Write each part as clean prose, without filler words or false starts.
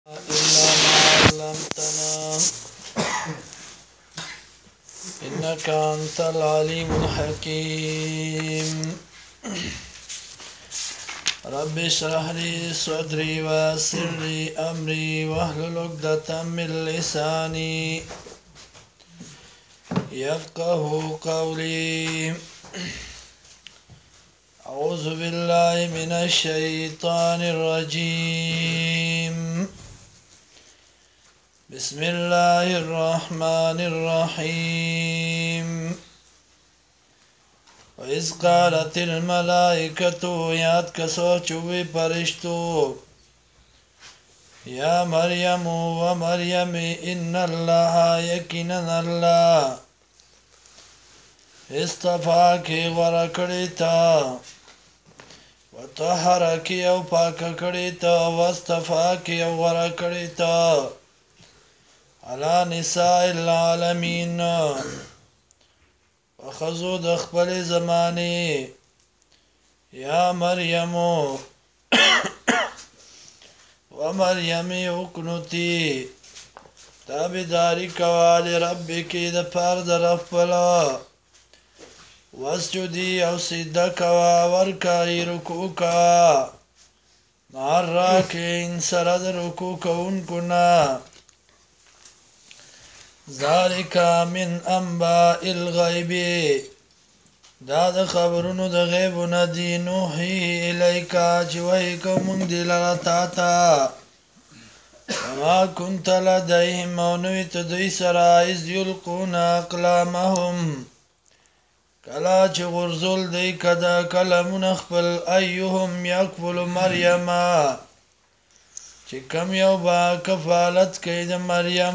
إلا ما علمتنا إنك أنت العليم الحكيم رب اشرح لي صدري ويسر لي أمري واحلل عقدة من لساني يفقه قولي أعوذ بالله من الشيطان الرجيم بسم الله الرحمن الرحيم وإذ قالت الملائكة ياد كسوچوي پرشتو يا مريم ومريم إن الله يكنن الله استفاكي ورکڑیتا وطهرکی او پاک کڑیتا واستفاکی او ورکڑیتا على نساء العالمين وخذو دخبل زماني يا مريم ومريم اقنتي تابداري كوالي ربك دفار درفلا واسجدي او سجدكوا وركعي ركوكا مع الراكعين سرد ركوكا كنا ذالک من انباء الغیب دا د خبرونو د غیب ندی نوحی الیکا چوئی کومنگ دی لرطا تا وما کنت لدیهم مونویت دوی سرا از یلقون اقلامهم کلا چه غرزول دی کدا کلمون اخپل ایهم یکفل مریم چه کم یو با کفالت کید مریم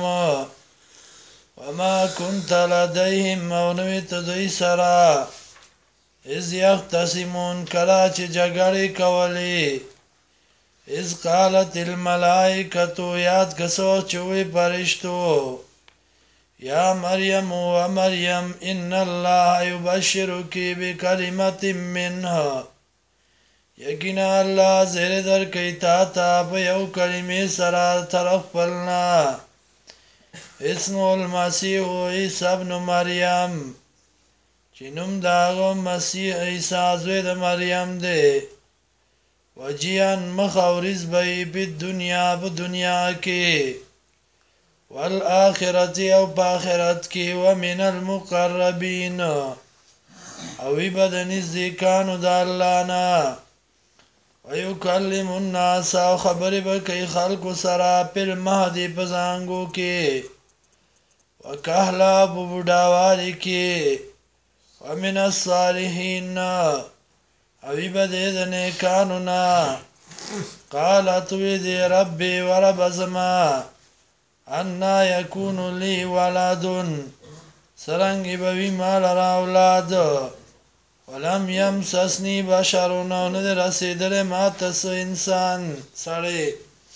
وما كنت لديهم مونویت دوی سرا از یختصمون کلا چه جگڑی کولی از قالت الملائکتو یاد کسو چوی پرشتو یا مریم و مریم ان الله یبشرکی بکلمت منها یقینا الله زیر در کئی تا پیو کلمی سرا طرف پلنا اسم المسیح عیسی ابن مریم چنم داغو مسیح عیسی زوی د مریم دے وجیان مخورز بی پی دنیا کی والآخرت او پاخرت کی ومن المقربین اوی بدنیز دیکانو دا اللہ نا ویکلم الناس او خبر بکی خلق سرا پر مہدی پزانگو کی وکہلا ببوداوالی کی ومن الصالحین اوی بدید نیکانونا قالت ویدی ربی ورب زما انا یکون لی ولادن سرنگی بوی مال را اولاد ولم یمسسنی بشرونو ندر رسیدر ما تس انسان سڑی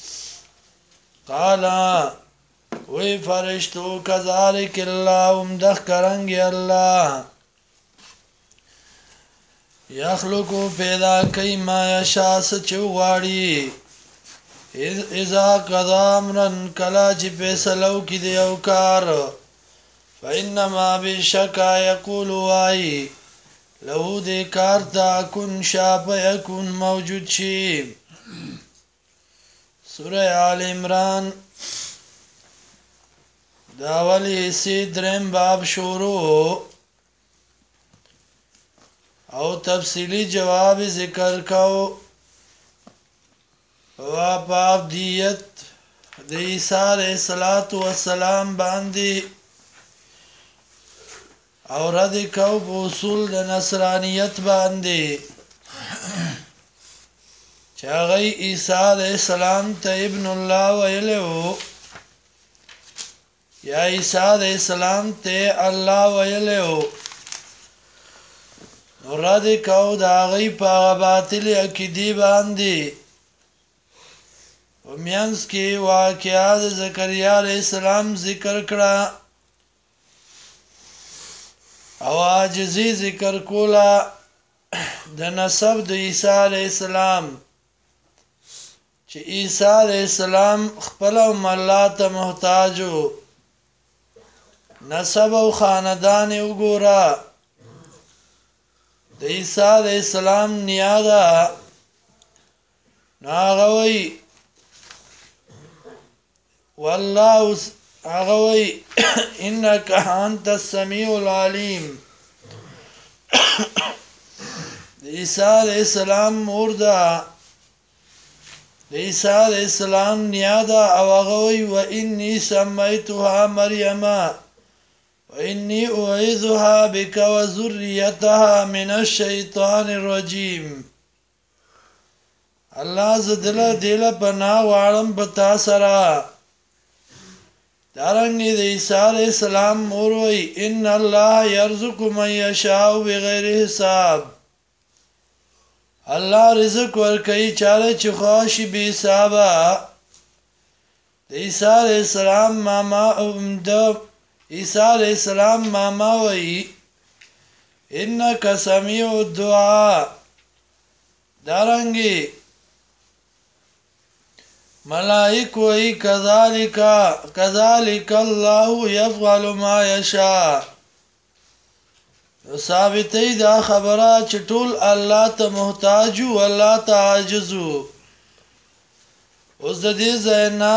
قالا وی فرشتو کذالک اللہ امدخ کرنگی اللہ یخلقو پیدا کئی ما یشا سچو غاڑی اذا قضا امرن کلا چی پیسلو کی دیو کار فإنما بشکا یقولو آئی لہو دے کارتا کن شاپ یکن موجود شی سورہ آل عمران داولی سی درم باب شروع او تفصیلی جواب ذکر کو باب دیت د عیسی علیہ السلام باندی او رد کو بوصول د نصرانیت باندی چاگئی عیسی علیہ السلام تا ابن اللہ ویلو یا عیسی علیہ السلام تے اللہ ویلو رد کو دا غی پا باطل اکیدی باندی ومینس کی واقعات زکریا علیہ السلام ذکر کرا او عاجزی ذکر کولا د نسب د عیسی علیہ السلام چې عیسی علیہ السلام خپل الله ته محتاج وو نسب او خاندان وګورا د عیسی علیہ السلام نیادا ناغوي والله اغوي انك انت السميع العليم عیسی علیہ السلام مردا عیسی علیہ السلام نیادا او اغوي واني سميتها مريم واني اعيذها بك وذريتها من الشيطان الرجيم الله زدله دیله پنا واړم بتا سرا دارنګ د عیسی علیہ السلام موروي ان الله يرزق من يشاء بغیر حساب الله رزق ورکوي چاله چې خوشي به حساب د عیسی علیہ السلام ماما د عیسی علیہ السلام ماما وی انک سمیع الدعاء دارنګي ملائک وی کذالک الله يفعل ما يشاء ثابتې دا خبره چې ټول الله ته محتاج او الله ته عاجز اوس د دې ځاینا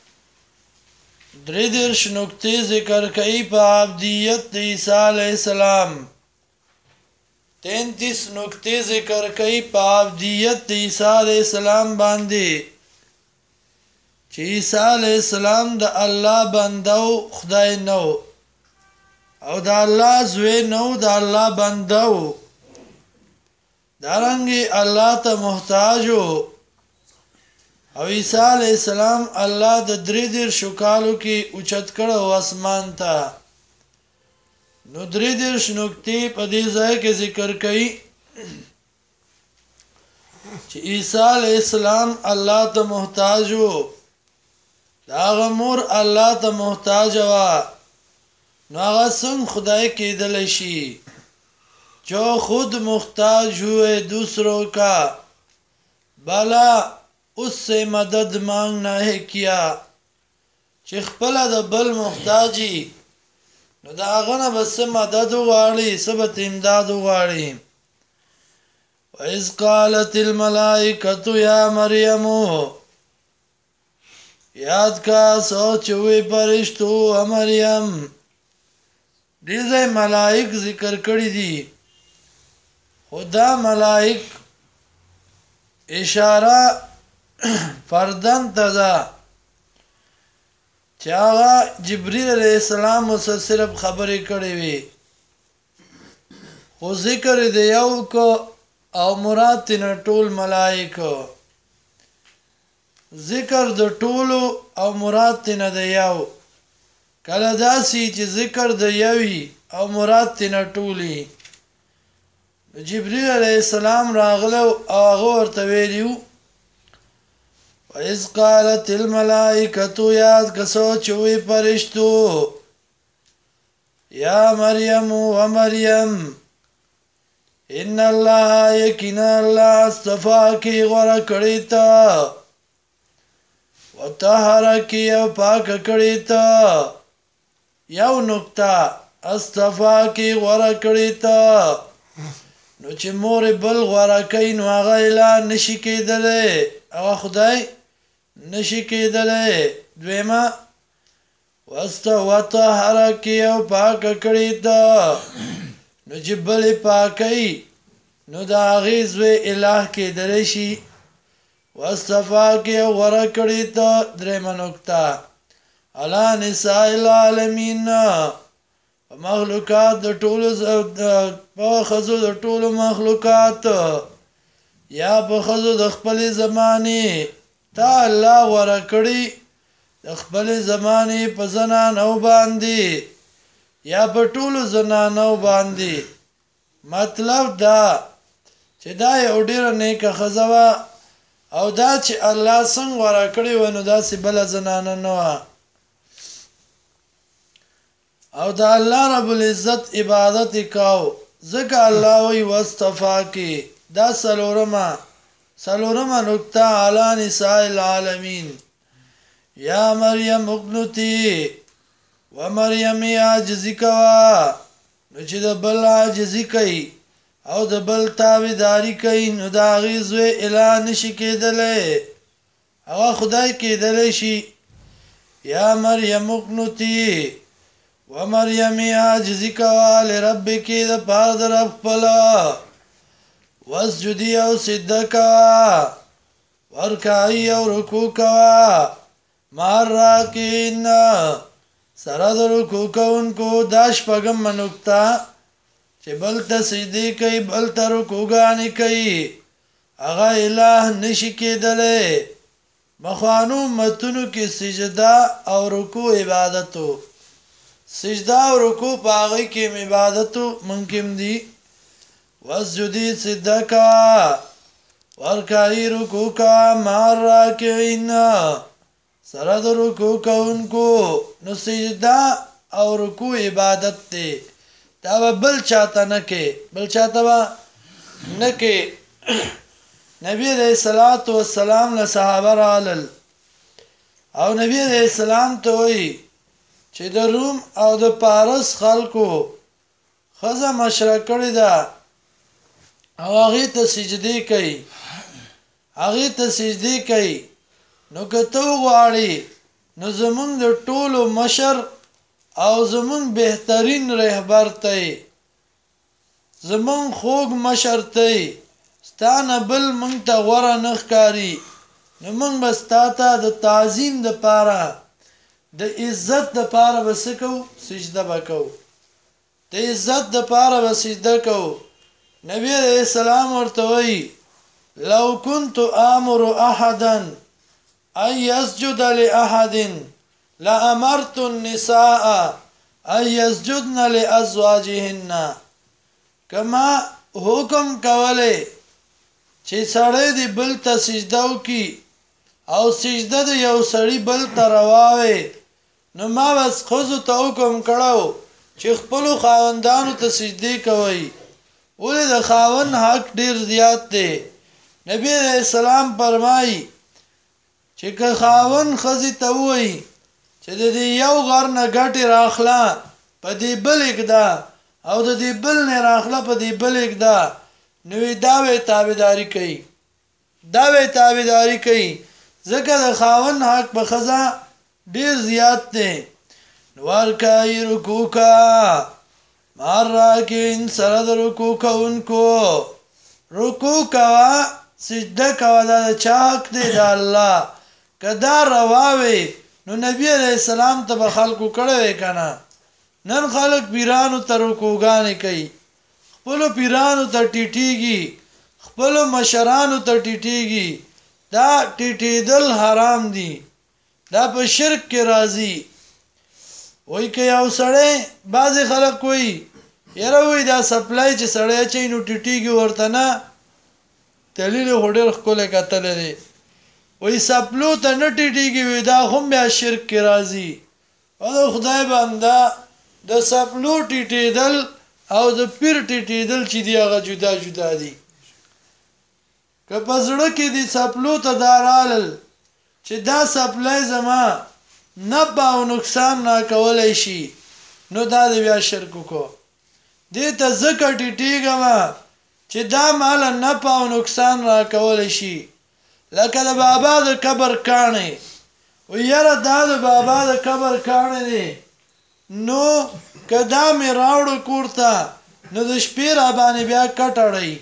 درې درش نقطې ذکر کوي په عبدیت د عیسی علیہ السلام 33 نقطې ذکر کوي په عبدیت د عیسی علیہ السلام باندې چې عیسی علیہ السلام د الله بندو خدای نو او د الله زوی نو د الله بندو دارنګي الله ته محتاج او عیسی علیہ السلام الله د درې دیر شکالو کې اوچت کړو اسمان ته نو درې دیر نقطې په دې ځای کې ذکر کړي چې عیسی علیہ السلام الله ته محتاج وو دا غمور الله ته محتاج وا نو هغه څنګه خدای کېدل شي جو خود محتاج ہوئے دوسروں کا بلا اس سے مدد مانگنا ہے کیا چې خپل د بل محتاجی نو دا هغه نه بس مدد وغواړي سبت امداد وغواړي وَإِذْ قَالَتِ الْمَلَائِكَةُ يَا مَرْيَمُ یاد کا سوچ ہوئی پرشتو مریم دیزه ملائک ذکر کړی دي خدا ملائک اشاره فردن تدا چاغه جبرئیل علیہ السلام سره صرف خبرې کړې وي خو ذکر دی یو کو او مراد تن ټول ملائکه ذکر د ټولو او مراد تن دی یو کله داسي چې ذکر د یوي او مراد تن ټولي جبرئیل علیہ السلام راغله او هغه ورته ویلو وَإِذْ قَالَتِ الْمَلَائِكَةُ یاد کسو چوي پرشتو یا مریم و مریم ان الله یقینا الله اصطفاکی غوړه کړی تا وطهرکی او پاک کړی تا یو نقطه اصطفاکی غوړه کړی تا نو چې مور بل غوړه کین نو هغه اعلان نشي کېدلې هغه خدای نشي کېدلې دویمه وطهرکی او پاک کړی تا نو چې بل پاکي نو دا غیزوی الہ کېدلی شي واصطفاکی او غوره کړی تا درېمه نقطه علی نساء العالمین مخلوقات د ټولو په ښځو د ټولو مخلوقات یا په ښځو د خپلې زمانې تا الله غوره کړي د خپلې زمانې په زنانو باندې یا په ټولو زنانو باندې مطلب دا چې دا یو ډېره نیکه ښځه وه او دا چې الله څنګه غوره کړې وه نو داسې بله زنانه نه وه او د الله رب العزت عبادت یې کاو ځکه الله وایي واصطفاکې دا څلورمه سلورم نکته علی نساء العالمین یا مریم اقنتی و مریم عاجزی کوا نو چې د بل عاجزی کوي او د بل تابعداري کوي نو د هغې زوی اله نشي کېدلی هغه خدای کېدلی شي یا مریم اقنتی و مریم عاجزی کوا لربک د پاره د رب خپل واسجدي او سجده کوا ورکعی او رکوع کوا مع الراکعین سره د رکوع کوونکو دا شپږم نکته چې بل ته سجدې کوي بل ته رکوعګانې کوي هغه اله نشي کېدلی مخوانو امتونو کې سجده او رکوع عبادتو سجده او رکوع په هغې کې عبادتو ممکن دي واسجدي سجده کوه ورکعی رکوع کوه مع الراکعین سره د رکوع کوونکو نو سجده او رکوع عبادت دی دا به بل چاته نه کې بل چاته به نه کې نبی علیہ الصلوۃ والسلام له صحابه رالل او نبی علیہ السلام ته وایي چې د روم او د پارس خلکو ښځه مشره کړې ده او هغې ته سجدې کوي هغې ته سجدې کوي نو که ته وغواړې نو زمونږ د ټولو مشر او زمونږ بهترین رهبر ته زمونږ خوږ مشر ته ستا نه بل مونږ ته غوره نه ښکاري نو مونږ به ستا ته د تعظیم دپاره د عزت دپاره به څه کوو سجده به کوو د عزت دپاره به سجده کوو نبی علیہ السلام ورته وایي لو كنت آمر احدا ان يسجد لاحد لامرت النساء ان يسجدن لازواجهن کما حکم کوله چې سړی دی بل ته سجده وکړي او سجده د یو سړي بل ته روا وي نو ما بس ښځو ته حکم کړی چې خپلو خاوندانو ته سجدې کوئ ولې د خاوند حق ډیر زیات دی نبی علیہ السلام فرمایي چې که خاوند ښځې ته ووایي چې د دې یو غر نه ګټې راخله په دې بل اږده او د دې بل نه راخله په دې بل اږده نو دا به تابعداري کوي دا به تابعداري کوي ځکه د خاوند حق په ښځه ډیر زیات دی نو ورکعی رکوع کوه مع الراکعین سره د رکوع کوونکو رکوع کوه سجده کوه دا د چا حق دی د الله که دا روا وي نو نبی علیہ السلام ته به خلکو کړی وی که نه نن خلک پیرانو ته رکوعګانې کوي خپلو پیرانو ته ټیټېږي خپلو مشرانو ته ټیټېږي دا ټیټېدل حرام دي دا په شرک کې راځي وای که یو سړی بعضې خلک وایي یاره وایي دا سپلای چې سړی اچوي نو ټیټېږي ورته نه دلیل یې خو ډېر ښکلی کتلی دی وایي سپلو ته نه ټیټېږي وایي دا هم بیا شرک کې راځي او د خدای بنده د سپلو ټیټېدل او د پیر ټیټېدل چې دي هغه جدا جدا دي که په زړه کې دي سپلو ته دا رالل چې دا سپلی زما نفع او نقصان راکولی شي نو دا د بیا شرک وکړو دې ته ځکه ټیټېږم چې دا ماله نفع او نقصان راکولی شي لکه د بابا د قبر کاڼی و یاره دا د بابا د قبر کاڼی دی نو که دا مې راوړو کور ته نو د شپې راباندې بیا کټ اړئ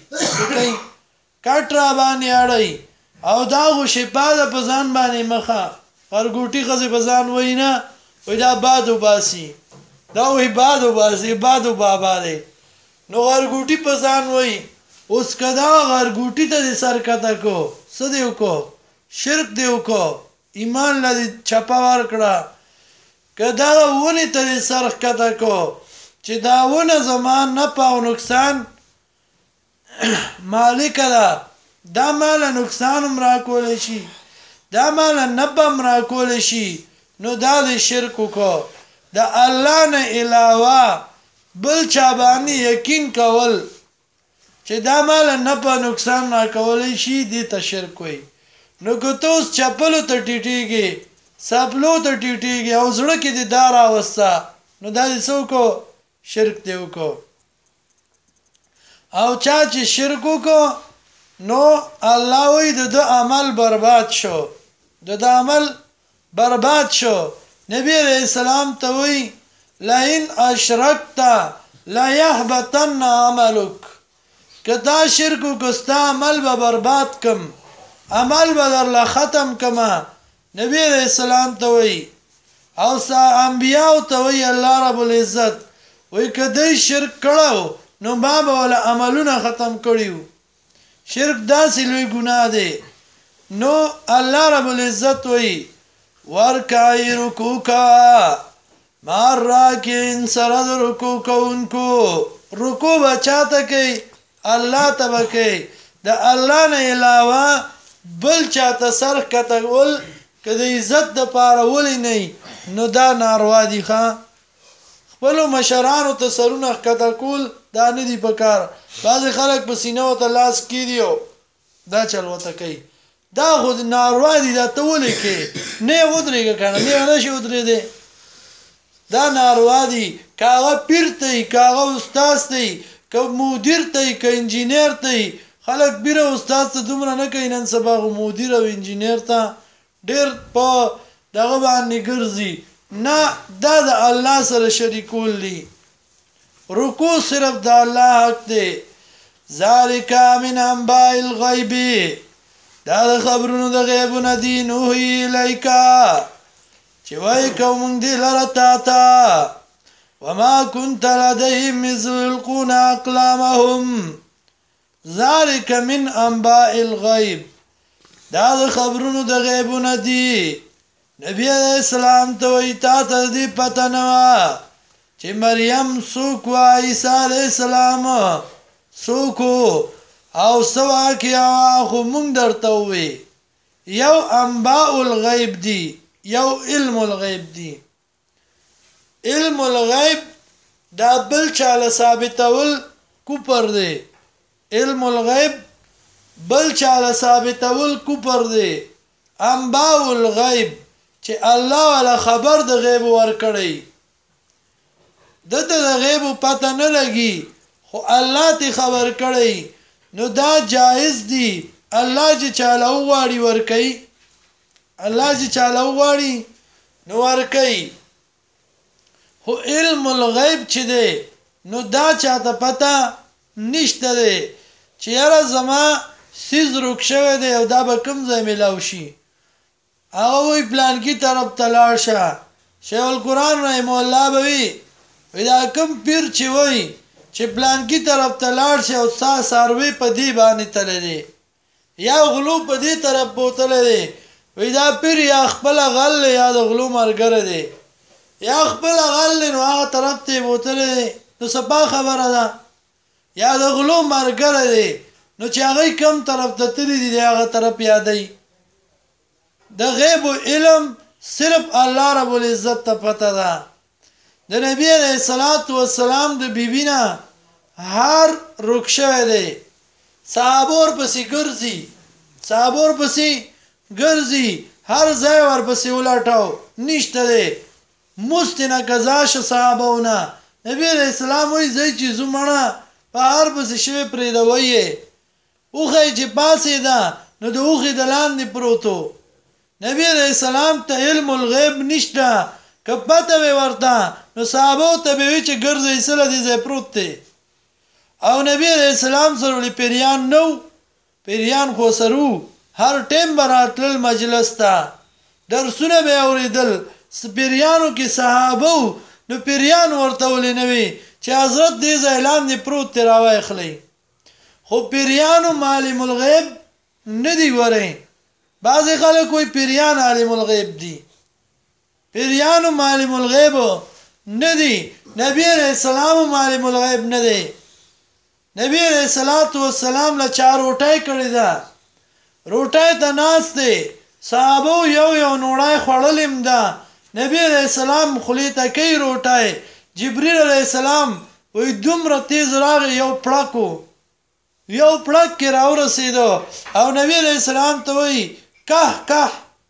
کټ راباندې اړئ او دا خو شپه ده په ځان باندې مخه غرګوټي ښځې په ځان وایي نه وایي دا باد وباسي دا وایي باد وباسي باد بابا دی نو غرګوټي په ځان وایي اوس که دا غرګوټي ته دې سر کته کو څه دې وکړو شرک دې وکړو ایمان له دې چپه ورکړه که دغه ونې ته دې سر ښکته کو چې دا ونه زما نفع او نقصان مالکه ده دا ماله نقصان هم راکولی شي دا ماله نفع هم راکولی شي نو دا دې شرک وکړو د الله نه علاوه بل چا باندې یقین کول چې دا مال نه په نقصان نه کولی شي دې ته شرک وایي. نو که ته اوس چپلو ته ټیټېږي سپلو ته ټیټېږي او زړه کې دې دا راوسته نو دا دې څه وکړو شرک دې وکړو. او چا چې شرک وکړو نو الله وایي د ده عمل برباد شو د ده عمل برباد شو. نبی علیہ السلام ته وایي لئن اشرکت لیحبطن عملک که تا شرک وکړو ستا عمل به برباد کم عمل به درله ختم کما. نبی علیہ السلام ته وایي او انبیاو ته وایي الله رب العزت وایي که دوی شرک کړو نو ما به ولا عملونه ختم کړي وو. شرک داسې لوی ګناه دی. نو الله رب العزت وایي ورکعی رکوع کوه مع الراکعین سره د رکوع کوونکو. رکوع به چاته کوي الله ته به کوي. د الله نه علاوه بل چاته سر کتل که د عزت دپاره ولې نه نو دا ناروا دي. خپلو مشرانو ته سرونه ښکته کول دا نه دي په کار. بعضې خلک په سینه ورته لاس کیږي دا چل ورته کوي دا خو ناروا دي. دا ته ولې کوې نه یې ودرېږه که نه نه یې نشي ودرېدی دا ناروا دي. که هغه پیر ته وي که هغه استاذ ته وي که مدیر ته وي که انجینر ته وي خلک پیر او استاذ ته دومره نه کوي. نن سبا خو مدیر او انجینر ته ډېر په دغه باندې ګرځي. نه دا د الله سره شریکول دي. رکوع صرف د الله حق دی. ذالک من انباء الغیب دا د خبرونو د غیبونه دي. نوحی الیکا چې وایي کوو موږ دې لره تا ته وما كنت لديهم اذ يلقون اقلامهم ذالک من انباء الغیب دا د خبرونو د غیبونه دي. نبی علیہ السلام ته وایي تا ته دې پته نه وه چې مریم څوک وه عیسی علیہ السلام څوک او څه واقعه وه خو موږ درته ووایي. یو انباء الغیب دي یو علم الغیب دي. علم الغیب دا بل چاله ثابتول کفر دی. علم الغیب بل چاله ثابتول کفر دی. انباء الغیب چې الله والا خبر د غیب ورکړی دته د غیب پته نه لګي خو الله تی خبر کړی نو دا جایز دی. الله چې چاله وغواړي ورکوي الله چې چاله وغواړي نو ورکوي. خو علم الغیب چې دی نو دا چاته پته نشته دی چې یاره زما سیز روک شوی دی او دا به کوم ځای میلاو شي. هغه وایي پلانکي طرف ته لاړ شه. شیخ القرآن رحمه الله به وي دا کوم پیر چې وایي چې پلانکي طرف ته لاړ شه او ستا څاروی په دې باندې تللی دی یا غلو په دې طرف بوتلی دی وایي دا پیر یا خپله غل دی یا د غلو ملګری دی یا خپله غل دی نو هغه طرف ته یې بوتلی دی نو صفا خبره ده. یا د غلو ملګری دی نو چې هغوی کم طرف ته تللی دي د هغه طرف یادوي. د غیب و علم صرف الله رب العزت ته پته ده. د نبی علیہ السلام د بیبی نه هر رک شوی دی. صحابه ورپسې ګرځي صحابه ورپسې ګرځي هر ځای ورپسې ولاټاو نشته دی. مست نه قضا شه صحابهونه. نبی علیہ السلام وایي ځئ چې ځو مړه په هر پسې شوی پرېږدوئ یې. اوښی چې پاڅېده نو د اوښې د لاندې پروت و. نبی علیہ السلام ته علم الغیب نشته. که پته وی ورته نو صحابو ته به وی چې ګرځئ سله دې ځای پروت دی. او نبی علیہ السلام سره ولې پیریان نه و. پیریان خو سره و هر ټیم به راتلل مجلس ته درسونه به یې اورېدل. پیریانو کې صحابه و نو پیریان ورته ولې نه وي چې حضرت دې ځای لاندې پروت دی راوایخلی. خو پیریانو معلم الغیب نه دي. ورئ بعضې خلک وایي پیریان عالم الغیب دي. پیریانو معلم الغیب نه دي. نبی علیہ السلام معلم الغیب نه دی. نبی علیہ السلام له چا روټۍ کړې ده. روټۍ ته ناست دی. صحابو یو یو نوړی خوړلې ده. نبی علیہ السلام خولې ته کوي روټۍ. جبریل علیہ السلام وایي دومره تیز راغی یو پړک و یو پړک کې راورسېدو او نبی علیہ السلام ته وایي که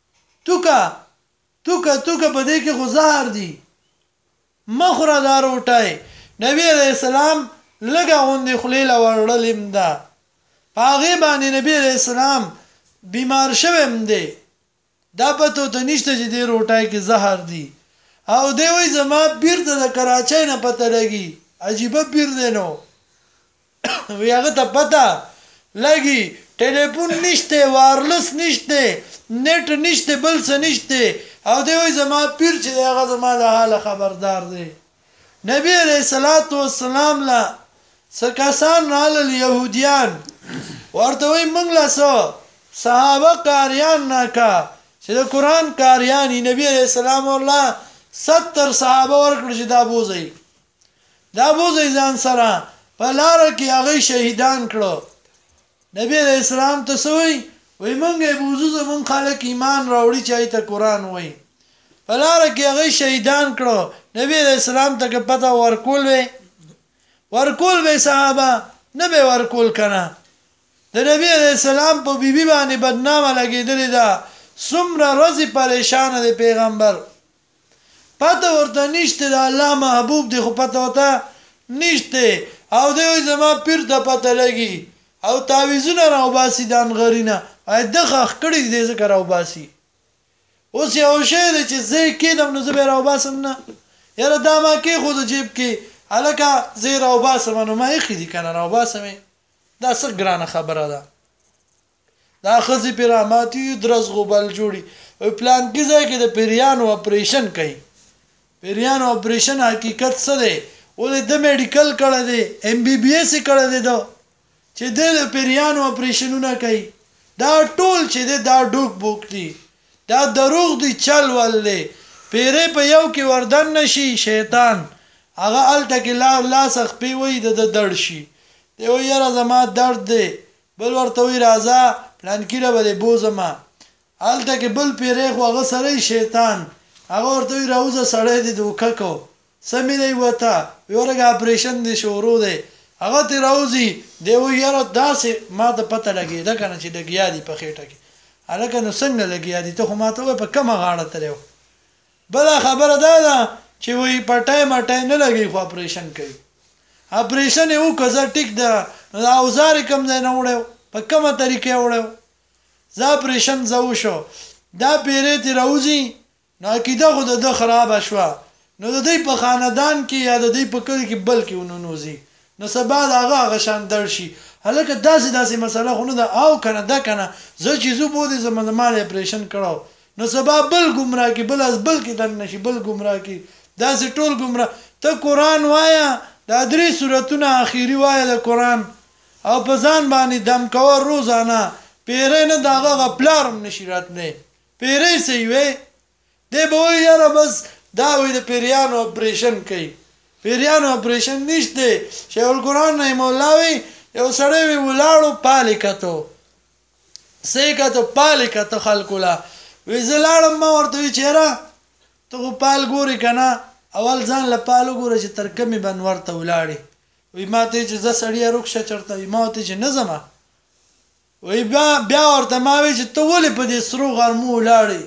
توکه په دې کې خو زهر دي مه خوره دا روټۍ. نبی علیہ السلام لږه غوندې خولې له وړلې ده په هغې باندې نبی علیہ السلام بیمار شوی هم دی دا پته ورته نشته چې دې روټۍ کې زهر دي او دی وایي زما پیر ته د کراچۍ نه پته لګي عجیبه پیر دی نو وی هغه ته پته لګي ټلیفون نشته وایرلس نشته نیټ نشته بل څه نشته او دی وایي زما پیر چې دی هغه زما د حاله خبردار دی. نبی علیہ الصلوۃ والسلام لا سکاسان رال یهودیان ورته وایي موږ لا صحابه قاریان ناکا چې د قرآن قاریانی نبی علیہ السلام الله 70 صحابه ورکړي چې دا بوزي ځان سره په لار کې هغه شهیدان کړو. نبی علیہ السلام ته سوی وای مونږه بوزو زمون خلک ایمان راوړي چې ایت قرآن وای په لار کې هغه شهیدان کړو. نبی علیہ السلام ته پته ورکول وی صحابه نه به ورکول کنه. د نبی علیہ السلام په بیبي باندې بدنامه لګېدلې ده څومره ورځې پریشانه دی پیغمبر پته ورته نشته د الله محبوب دی خو پته ورته نشته او دی وایي زما پیر ته پته لګي او تعویذونه راوباسي د انغرینه د خخ کړي دی ذکر راوباسي. اوس یو شی دی چې زه کېدم نو زه به راوباسم نه یاره دا ما کې خو د جیب کې هلکه زه راوباسم نو ما ایښي دي که نه راوباسم دا څه ګرانه خبره ده. دا ښځې پرې راماتي درز غوبل جوړي پلان کې ځای کې د پیریانو اپریشن کوي. پیریانو اپریشن حقیقت څه دی ولې د میډیکل کړی دی MBBS یې کړی دی دا چې د پیریانو اپریشنونه کوي دا ټول چې دی دا ډوک بوک دی دا دروغ دی چل ول دی. پیری په یو کې وردن نشي شیطان هغه هلته کې لاس خپې وایي د درد شي دی وایي یاره زما درد دی بل ورته وایي راځه پلانکي به دې بوځمه هلته کې بل پیری خو هغه سره شیطان هغه ورته وایي راوځه سړی دې دوکه کو سمې دی وته ورګه اپریشن دی شروع دی هغه ته راوځي دی وایي یاره داسې ما ته پته لګېده که نه چې لګیا دي په خېټه کې هلکه نو څنګه لګیا دي ته خو ما ته وایي په کومه غاړه تللی بله خبره دا ده چې وایي پټی مټی نه لګي خو اپریشن کوي اپریشن یې وکړه زه ټیک ده نو دا اوزار یې کوم ځای نه وړی په کومه طریقې وړی زه اپریشن زه وشو دا پیری ترې راوځي نو عقیده خو د ده خرابه شوه نو د دوی په خاندان کې یا د دوی په کلي کې بل کې وننوځي نو سبا د هغه شان درد شي هلکه داسې مسله خو نه ده او که نه ده که نه زه چې زه بودې زما اپریشن کړو نو سبا بل ګمراه کې بل از بل کې دن نشي بل ګمراه کې داسې ټول ګمراه ته قرآن وایه دا 3 سورتونه اخیری وایه د قرآن او په ځان باندې دم کوه روزانه پیری نه د هغه پلار هم نشي راتلی پیری څه وی دی به وایي یاره بس دا وایي د پیریانو اپریشن کوي پیریانو اپریشن نشته شیخ القرآن نه مولا وی یو سړی وی ولاړو پالې کتو څه یې کتو پالې کتو خلکو له وی زه لاړم ما ورته وی چې یاره ته خو پال ګورې که نه اول ځان له پال وګوره چې تر کمې بنور ته ولاړې وی ما ته چې زه سړیه رخصه چېرته وي ما ورته چې نه ځمه وی بیا ورته ما وی چې ته ولې په دې سرو غرمو ولاړې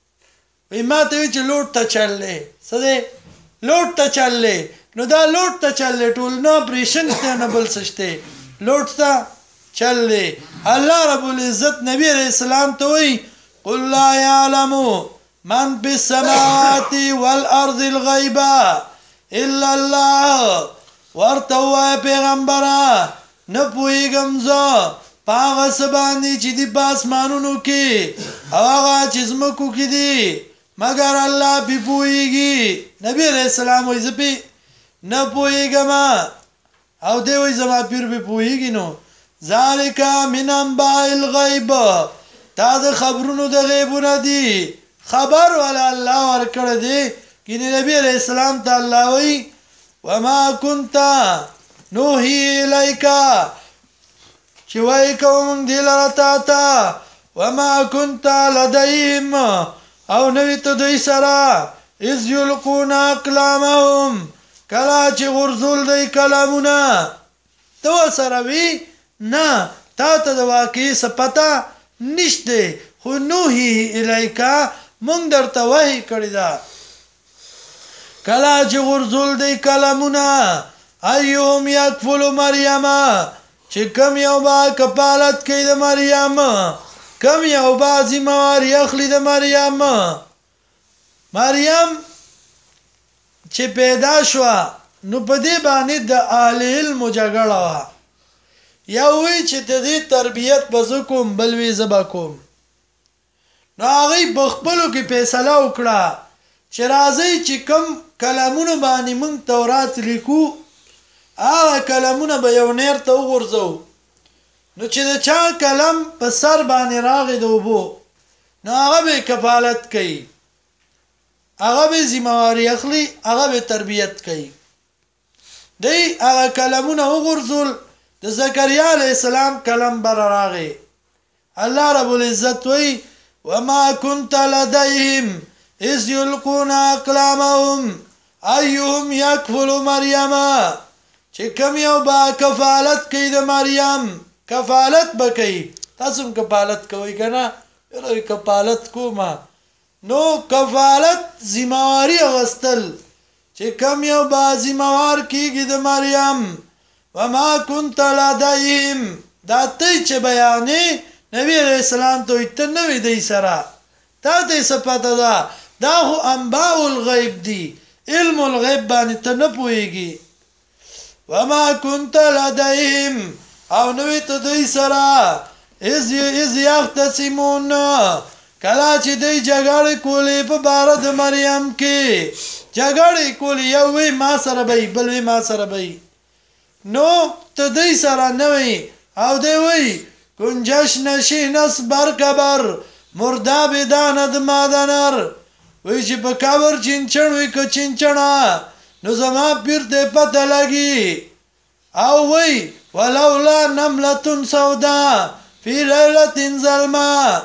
وی ما ته وی چې لوټ ته چل دی څه دی لوټ ته چل دی نو دا لوټ ته چل دی ټول نه اپریشن شته نه بل څه شته لوټ ته چل دی. الله رب العزت نبی علیہ السلام ته وی قل لا يعلم من في السماوات والارض الغیب الا الله ورته وایه پیغمبره نه پوهېږم زه په هغه څه باندې چې دي په اسمانونو کې او هغه چې ځمکو کې دي مګر الله پې پوهېږي. نبي علیہ السلام وایي زه پې نه پوهېږم او دی وایي زما پیر پې پوهېږي نو ذلک من انباء الغیب دا د خبرونو د غیبونه دي خبر والا الله ورکړی دی کینې نبي علیہ السلام ته الله وایي وما كنت نوحي إليك چې وایي کوم دی لره تا ته وما كنت لديهم او نوی ته دوی سره اذ یلقون اقلامهم کله چې غورځول دی کلامونه ته ورسره وي نه تا ته د واقعي څه پته نشته خو نوحي الیکا مونږ درته وحی کړی ده کله چې غورځول دی کلمونه ایهم یکفل مریم چې کم یو با کفالت کوي د مریم کم یو با ذمہواری اخلي د مریم مریم چې پیدا شو نو په دې باندې د اهل علم جګړه وه یو وی چې د دې تربیت به کوم بل وی زبا کوم نو هغه بخپلو کې فیصله وکړه چې راځي چې کم کلامونه باندې موږ تورات لیکو هغه کلامونه به یو نیر ته وغورځو نو چې د چا کلام په سر باندې راغی د اوبو نو هغه به کفالت کوي هغه به ذمہواری اخلي هغه به تربیت کوي دی هغه کلامونه وغورځول د زکریا علیه السلام کلام بر راغی الله رب العزت وی وما كنت لديهم اذ يلقون اقلامهم ايهم يكفل مريم چې کوم یو با کفالت کوي د مریم کفالت بکئی تاسو هم کفالت کوي کنه یره کفالت کوما نو کفالت ذمہواری اغستل چې کوم یو با ذمہوار کیږي د مریم وما كنت لديهم دا ته چې بیانې نبی علیہ السلام ته اتنوي دی سره تا ته سپاته دا خو انباء الغیب دی علم الغیب باندې ته نه پوهیږي وما كنت لديهم او نوی ته دی سره از یختصمون کله چې دی جګړه کولې په باره د مریم کې جګړه کولې یو وی ما سره به بل وی ما سره به نو ته دی سره نه وی او دی وی کنجش نشی نصبر کبر مردا بداند مادنر وی چې په کبر چنچن وی که چنچنا نو زما پیر ته پته لګي او وی ولولا نملة سودا فی لیلة ظلماء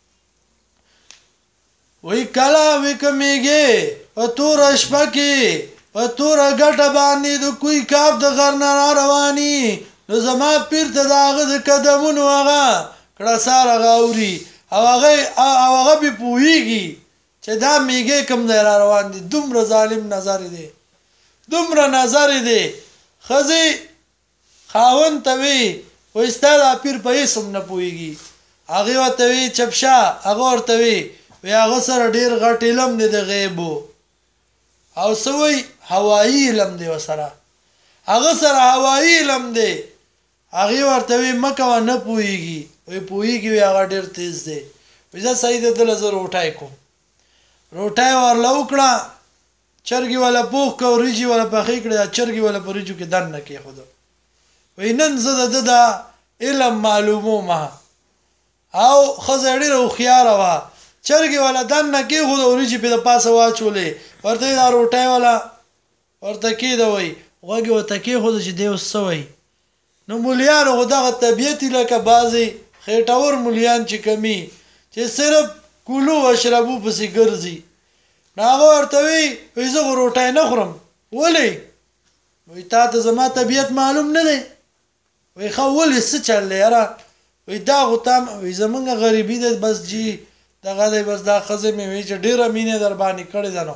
وی کلا وی کمیږي په تور شپه کې په تور ګټه باندې د کوی کاپ د غر نه رواني نو زما پیر ته داغه د قدمونو هغه کړه ساره غاوري او هغه به پوهیږي چې دا میږي کم ځای را روان دي دومره ظالم نظر دی دومره نظر دی خزي خاون ته وی وستاده پیر په اسم نه پوهیږي هغه ورته وی چپشا هغه ورته وی هغه سره ډیر غټ علم دی د غیبو او سوی هوایی علم دی وسره هغه سره هوایی علم دی هغه ورته وی مکه نه پوهیږي وی پوهیږي هغه ډیر تیز دی وځه سید دل زه روټای کوم روټای ورله وکړه چرګي ولا پوخ کو ریجی ولا پخې کړه چرګي ولا پرجو کې دن نه کې خود وینن زده د علم معلومو ما او خزړی رو خيار وا چرګي ولا دن نه کې خود ریجی په پاسه واچولې ورته دا روټای ولا ورته کې دوی وګي وته کې خود چې دیو سوی نو مولیان خو دغه طبيعت لکه بازي خېټاور مولیان چې کمی چې صرف کولو وشربو پسې ګرځي ناغه ورته وی زه روټای نه خورم ولی وی تا ته زما طبيعت معلوم نه دی وی خو ولې څه چل یاره وی دا غتام وی زمونږ غریبی ده بس جی دغه دی بس دا خزه مې وی چې ډیره مینه در باندې کړی ده نو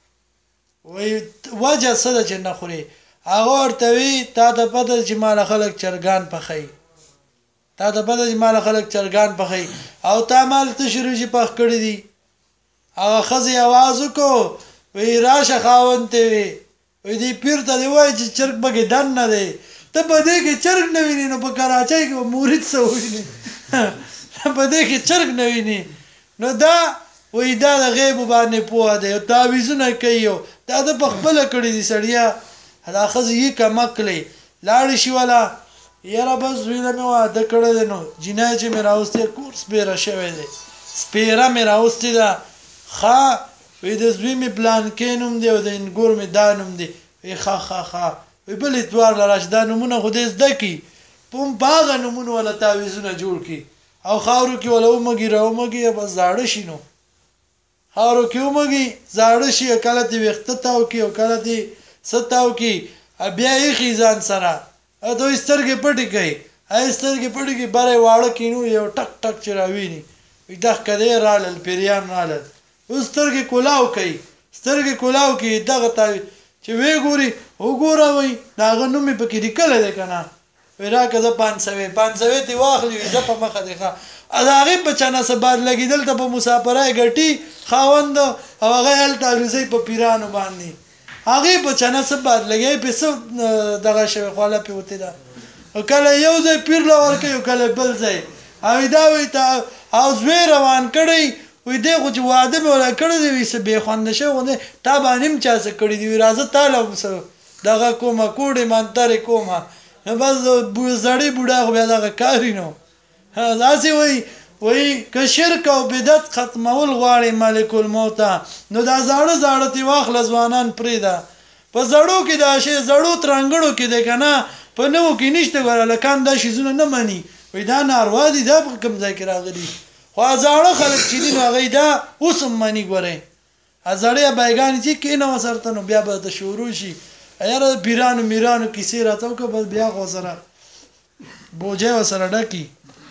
وی وجه څه ده چې نه خوري هغه ورته وی تا ته پته چې مال خلک چرګان پخی تا ته پته چې مال خلک چرګان پخی او تا مال تشریجی پخ کړی دی هغه خزي आवाज وکړو وی راشه خاون ته وی دی پیر ته دی وای چې چرګ بګی دن نه دی ته په دې کې چرګ نه ویني نو په کراچۍ کې مورید سو ویني په دې کې چرګ نه ویني نو دا وی دا د غیب باندې پوهه دی او تعویذونه کوي دا د خپل کړي دي سړیا دا خزي کمکلې لاړ شي ولا یاره بس ویله مې واده کړی نو جنای چې مې راوستي کورس بیره شوی دی سپیره مې راوستي ده ښه وی د زوی مې پلان کې نوم دی او د انګور مې دا نوم دی وی ښه وی بلې دوار راش دا نومونه خو دې زده کي پوم باغه نومونه ولا تعویذونه جوړ کی او خاورو کې ولا ومږي بس زاړه شي نو خاورو کې ومږي زاړه شي کله دې وخت تاو کې او کله دې ستاو کې بیا یې خیزان سره دوی سترګې پټې کوي هاي سترګې پټې کې بره واړه کینو یو ټک ټک چې راویني دا کده رالل پیریان رالل اوس سترګې کولاو کوي سترګې کولاو کوي دغه تاوي چې وی ګوري وګوره وای داغه نوم په کې لیکل دی کنه ورا کده 500 تی واخلي زه په مخه دی ښه هغه بچانه سباد لګیدل ته په مسافرای ګټي خاوند او هغه هل تعرضي په پیرانو باندې هغه بچانه سباد لګي په څه دغه شوی خاله په وته ده کله یو ځای پیر لور کوي کله بل ځای او دا وي ته او زوی روان کړی وې دغه چې واده مې ولا کړی دی وسه به خوند شه غونه تا باندې چا څه کړی دی راځه تعالی وسه دغه کومه کوډه منتر کومه نو بس زړی بوډا خو بیا دغه کارینو داسې وای که شرک او بدعت ختمول غواړي ملک الموت نو دا زاړه تی واخل ځوانان پریدا په زړو کې دا شی زړو ترنګړو کې ده کنه په نو کې نشته ګوره لکان دا شی زونه نه مني وای دا ناروا دي دا کوم ځای کې راغلي خو زاړه خلک چې دي نو هغه دا اوسم مني ګوره ازړیا بایګان چې کینه وسرته نو بیا به د شروع شي یاره پیرانو میرانو کیسې راتاو که بل بیا خو سره بوجه وسره ډکی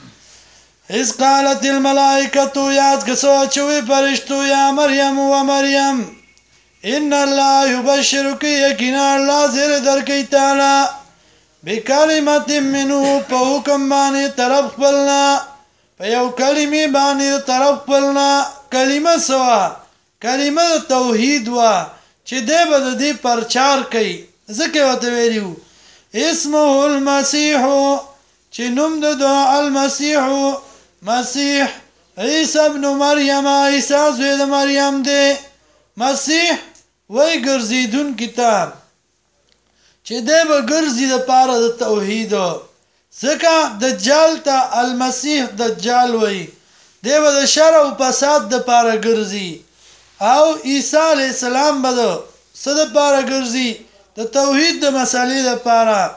اذ قالت الملائکه یاد کسو چوي فرشتو یا مریم و مریم ان الله یبشرک یقینا الله زیر درکې تعالی بکلمت منه په حکم باندې طرف خپلنا په یو کلمې باندې طرف خپلنا کلمه سوا کلمه توحید وا چې دې بده دې پرچار کوي ځکه وته ویلو اسمه المسيح چې نوم د المسيح مسیح عیسی ابن مریم عیسی زوی د مریم دی مسیح وای ګرځیدون کتاب چې دی به ګرځي د پاره د توحید ځکه دجال ته المسیح دجال وای دی به د شر او فساد د پاره ګرځي او عیسی علی السلام به د څه د پاره ګرځي د توحید د مسالې د پاره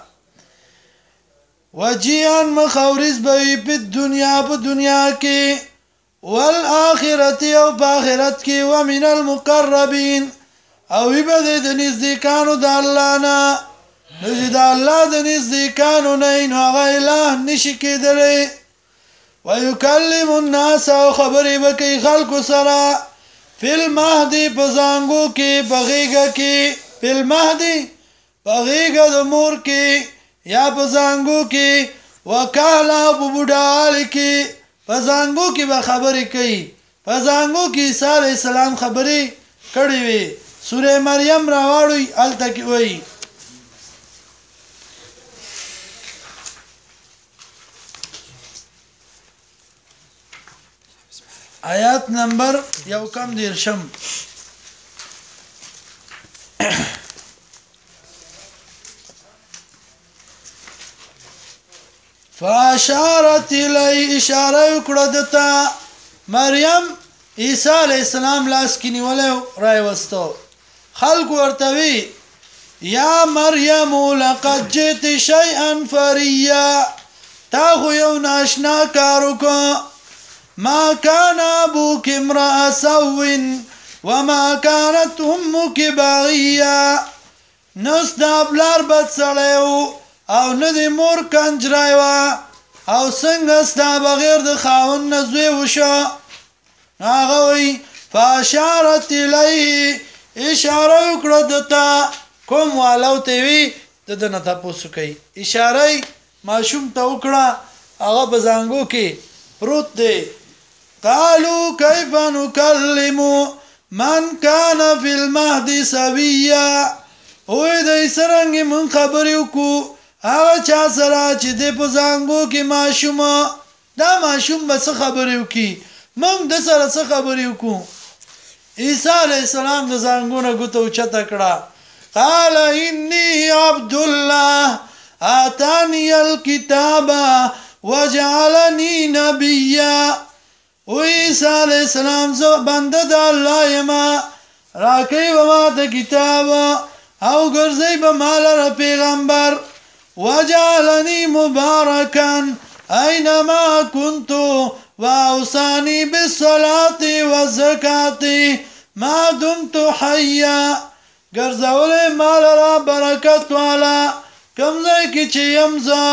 وجیان مخاورز به په دنیا کې والآخرت او په آخرت کې ومن المقربین او به د نزدېکانو د الله نه نو د الله د نزدېکانو نه نو هغه اله نشي کېدلی ويكلم الناس او خبرې به کوي خلکو سره فی المهدی په زانګو کې په غېږه کې فی المهدی په غېږه د مور کې یا په زانګو کې وکاله په بوډال کې په زانګو کې به خبرې کوي په زانګو کې عیسی علیه السلام خبرې کړې وي سوره مریم راوړی الته کې وایي آیات نمبر 1 فاشارت الی اشاره وکړه دته مریم عیسی علیه السلام لاس کې نیولې راي وستو خلق ورته وی یا مریم لقد جئت شیئا فریا تا خو یو ناشنا کار وکړه ما كان ابوك امرأ سو وما كانت امك باغيا نستا بلار بد سړیو او نه د مور کنجرای وا او څنګه ستا بغیر د خاون نه زوی وشو هغه وی فاشارت الیه اشاره وکړه دته کوم والو ته وی د نه تاسو کوي اشاره ماشوم ته وکړه هغه بزنګو کې پروت دی قالوا كيف نكلم من كان في المهد سويا وې د سرنګ من خبرو کو هغه چا سره چې د پزانګو کې ماشوم دا ماشوم بس خبرو کی موږ د سره څه خبرو کو عیسی علی السلام د زنګونه غوتو چته کړه قال اني عبد الله اتاني الكتاب وجعلني نبيا عیسی علی السلام زو بنده د الله یما راکې و ما ته کتاب او ګرځي به مال را پیغمبر وجعلني مباركا اينما كنت واوصاني بالصلاه والزكاه ما دمت حيا ګرځول مال را برکت والا کوم ځای کې چې يمزه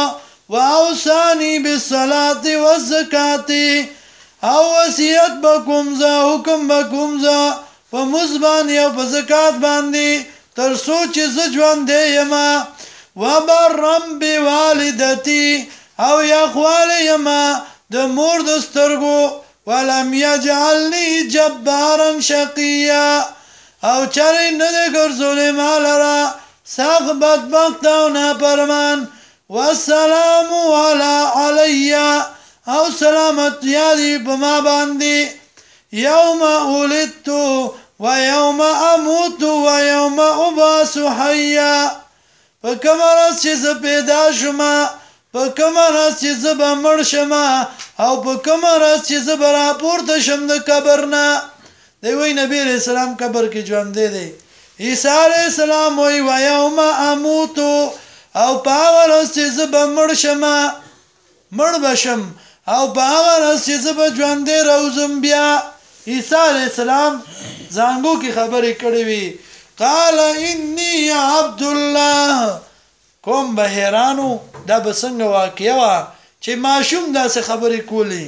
واوصانی بالصلاة والزکاة او وصیت بکوم زه حکم بکوم زه په مونځ باندې او په زکات باندې تر څو چې زه ژوندی یمه وبرم بوالدتي او یخوالی یمه د مور د سترګو ولم یجعلني جبارا شقیا او چرې نه دی ګرځولی ما لره سخت بدبخت او نافرمان والسلام علی او سلامتیا دی په ما باندې یوم ولدت ویوم اموت ویوم ابعث حیا په کومه ورځ چې زه پیدا شومه په کومه ورځ چې زه به مړ شمه او په کومه ورځ چې زه به راپورته شم د قبر نه دی وایي نبي علیه السلام قبر کې ژوندی دی عیسی علیه السلام وایي ویوم اموت او په هغه ورځ چې زه به مړ شمه مړ به شم او په هغه ورځ چې زه به ژوندی راوځم بیا عیسی علیه السلام زانګو کې خبرې کړې وي قال انی عبد الله کوم به حیرانو دا به څنګه واقعه وه چې ماشوم داسې خبرې کولې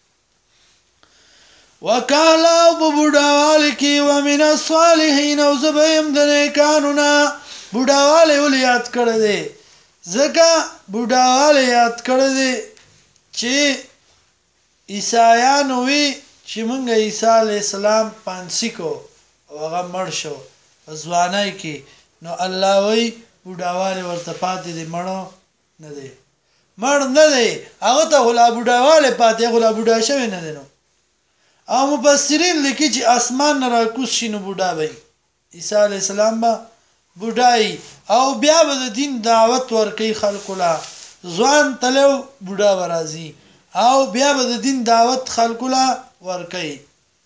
وکاله او په بوډاوالي کې ومن الصالحین او زه به یم د نیکانو نه بوډاوالی ولې یاد کړی دی ځکه بوډاوالی یاد کړی دی چې عیسایانو وی چې مونږ عیسی علیه السلام پانسی کو او هغه مړ شو په ځوانۍ کې نو الله وی بوډاوالی ورته پاتې دی مړو نه دی مړ نه دی هغه ته خو لا بوډاوالی پاتې خو لا بوډا شوی نه دی نو او مفسرین لیکي چې اسمان نه راکوز شي نو بوډا به عیسی علیه السلام به بوډای او بیا به د دین دعوت ورکوي خلکو له ځوان تلو بوډا به راځي او بیا به د دین دعوت خلکو له ورکوي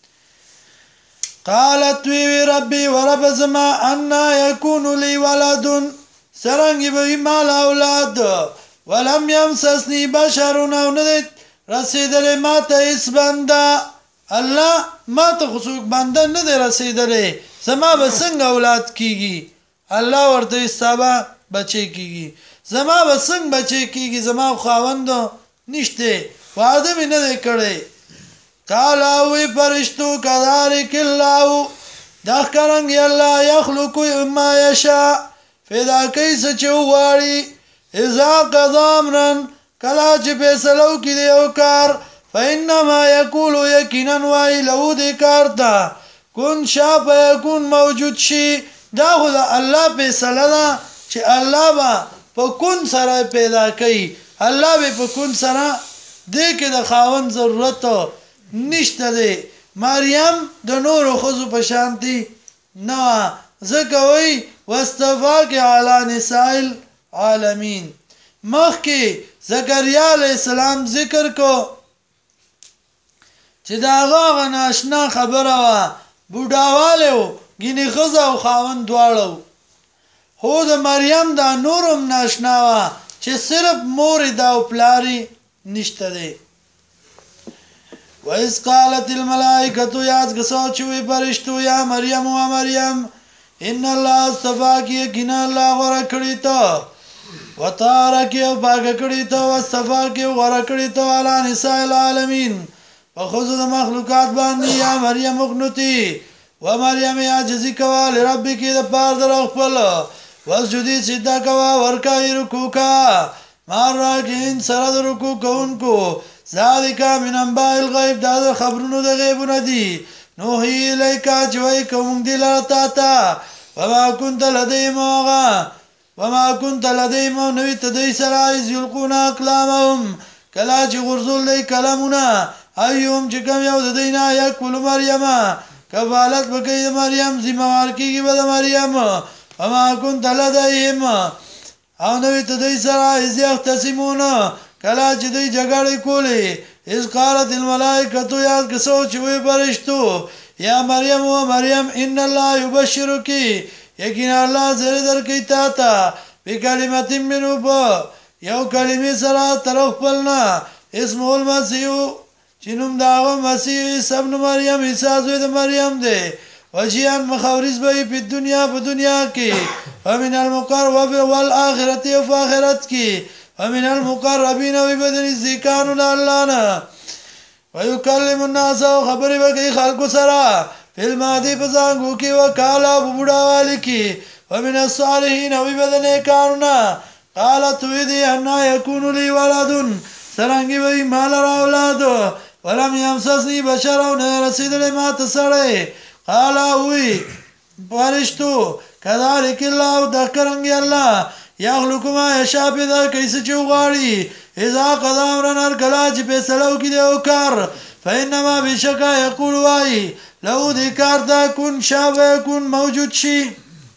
قالت وی ربي ورب زما ان يكون لي ولد سرنګ به مال اولاد ولم يمسسني بشر او نه رسیدلې ماته اس بنده الله ماته خصوص بنده نه دی رسیدلې زما به څنګه اولاد کیږي الله ورته حسابه بچی کیږي زما به څنګه بچی کیږي زما خاوند نشته واده مې نه دی کړی قال وی فرشتو كذلك الله دخرنګ الله يخلق ما يشاء فدا کیس چوغاړي اذا قضى امرا کلا چې فیصلو کې دی او کار فانما يقول يقينا ويلو دې کار تا كن شاء فيكون موجود شي دا خو الله فیصله ده چې الله با په کون سره پیدا کوي الله به په کون سره دې کې د خاوند ضرورت نشته دی مریم د نورو ښځو په شانتي نه ځکه وایي واصطفاک علی نساء العالمین مخکې زکریا علیه السلام ذکر کو چې د هغه ناشنا خبره وه بوډاوالی و ګینې ښځه او خاوند دواړه خو د مریم دا نورم ناشنا وه چې صرف مور دا او پلاری نشته دی وَإِذْ قَالَتِ الْمَلَائِكَةُ یاد کسو چوی پرشتو یا مریم و مریم ان الله استفاکی یقینا الله غوره کړی ته وطارکی او پاک کړی ته واستفاکی غوره کړی ته علی نساء العالمین په ښځو د مخلوقات باندې یا مریم اقنتی و مریم عاجزي کوه لربک د پاره در خپل وسجدي سجدا کوه ورکای رکوع کا مار راکین سره د رکوع کوونکو ذالک من انباء الغیب دا خبرونو د غیبونه دي نوحی الیکا چوی کوم دی لرتا تا وما كنت لديهم نوی تدی سره از یلقون اقلامهم کلا چی غرزول دی کلمونه ایوم چی کم یو ددینا یکولو مریم کفالت بکی د مریم زیموار کیگی با د مریم وما كنت لديهم او نوی تدی سره از یختصمون کلا چې دوی جګړې کولې اذ قالت الملائکه یاد کسو چې وی فرشتو یا مریم و مریم ان الله یبشرک یقینا الله زره درکې تا ته په کلمت منو په یو کلمې سره طرف خپلنا اسم المسیح چې نوم دا مسیح ابن مریم عیسی زوی د مریم دی وجیان مخاورز به په دنیا کې ومن المقر والآخرت او آخرت کې ومن المقربين وبدن الزكان لعلانا ويكلم الناس وخبر بكي خلق سرا في الماضي فزانگو کی وکالا ببوڑا والی کی ومن الصالحين وبدن كاننا قالت ويدي أن يكون لي ولد سرنگی وی مال را اولاد ولم يمسسني بشر ونرسید لما تسره قال وی فرشتو كذلك الله ذكرنگی الله يخلق ما يشاء پیدا کیسه چوغاړي اذا قضى امرا ارکلا چې فیصلو کې دی وکړ فانما بشکا يقول واي لو ذکر دا کن شابه کن موجود شي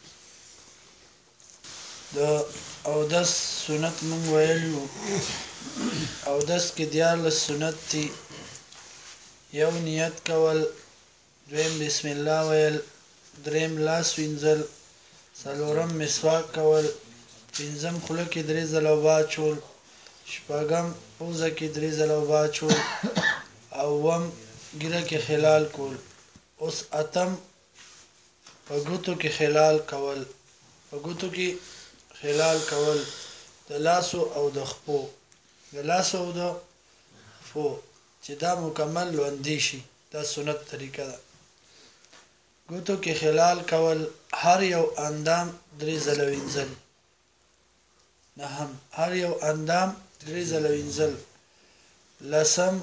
او داس سنت من ویلو او داس کې دیال سنت تی یو نیت کول دویم بسم الله ویل دریم لاس وینځل څلورم مسواک کول پنځم خوله کې درې ځله اوبه اچول شپږم پوزه کې درې ځله اوبه اچول اوم ګیره کې خلال کول اوس اتم په ګوتو کې خلال کول په ګوتو کې خلال کول د لاسو او د خپو د لاسو او د خپو چې دا مکمل لوندې شي دا سنت طریقه ده ګوتو کې خلال کول هر یو اندام درې ځله وینځل نهم هر یو اندام درې ځله وینځل لسم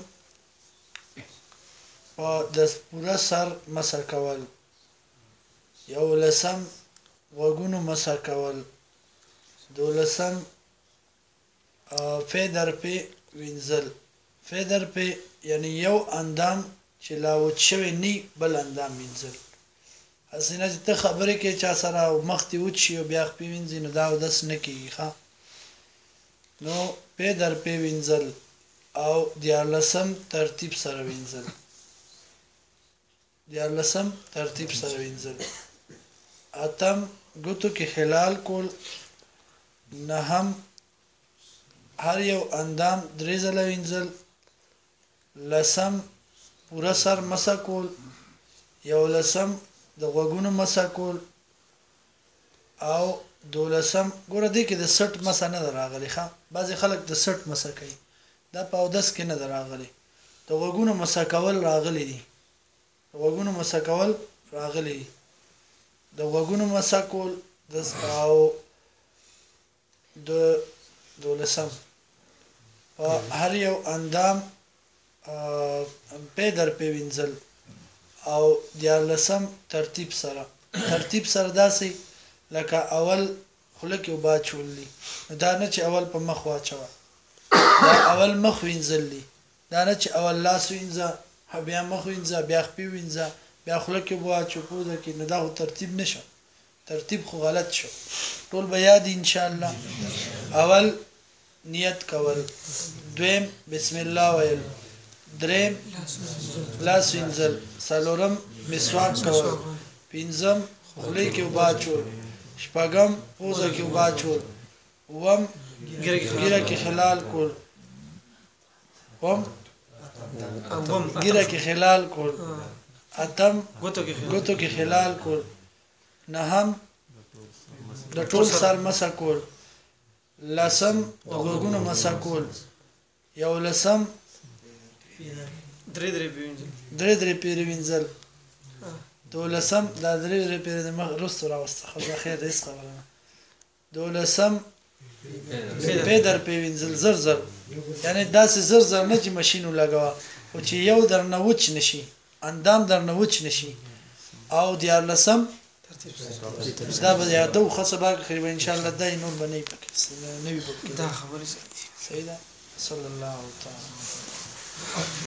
په د پوره سر مسح کول یو لسم غوږونو مسح کول دولسم فیدر پی وینځل فیدر پی یعنی یو اندام چې لاوت شوی نی بل اندام وینځل اسنه چې ته خبرې کې چا سره مخ ته وچ شي او بیا خپې وینځي نو دا داس نه کیږي ښا نو فیدر پی وینځل او دیارلسم ترتیب سره وینځل دیارلسم ترتیب سره وینځل اتم ګوتو کې خلال کول نهم هر یو اندام درې ځله وینځل لسم پوره سر مسح کول یو لسم د غوږونو مسح کول او دولسم ګوره دی کې د سټ مسح نه راغلی ښا بعضې خلک د سټ مسح کوي دا په اودس کې نه راغلی د غوږونو مسح کول راغلی دي د غوږونو مسح کول راغلی دي د غوږونو مسح کول او د دولسم هر یو اندام پیدر پی وینځل او دیارلسم ترتیب سره داسې لکه اول خوله کې اوبه اچول دي دا نه چې اول په مخ واچوه دا اول مخ وینځل دي دا نه چې اول لاس وینځه بیا مخ وینځه بیا خپې وینځه بیا خوله کې اوبه اچو پوزه کې نو دا خو ترتیب نشه ترتیب خو غلط شو ټول به یاد ان شاء الله اول نیت کول دویم بسم الله ویل دریم لاس وینځل څلورم مسواک کول پنځم خوله کې اوبه اچول شپږم پوزه کې اوبه اچول اووم ګیره کې خلال کول ګیره کې خلال کول اتم ګوتو کې خلال کول نهم د ټول سر مسح کول لسم د غوږونو مسح کول یو لسم درې پیرې وینځل دولسم دا درې پیرې د مخ رستو راوسته خو خیر هیڅ خبره نه دولسم پیدر پی وینځل زر یعنی داسې زر نه چې ماشینو لګوه او چې یو درنه وچ نشي اندام درنه وچ نشي او دیارلسم دا به یادو خاصه باغ خیر ان شاء الله دای نور بنې پکې نوی پکې دا خبره صحیح ده صلی الله تعالی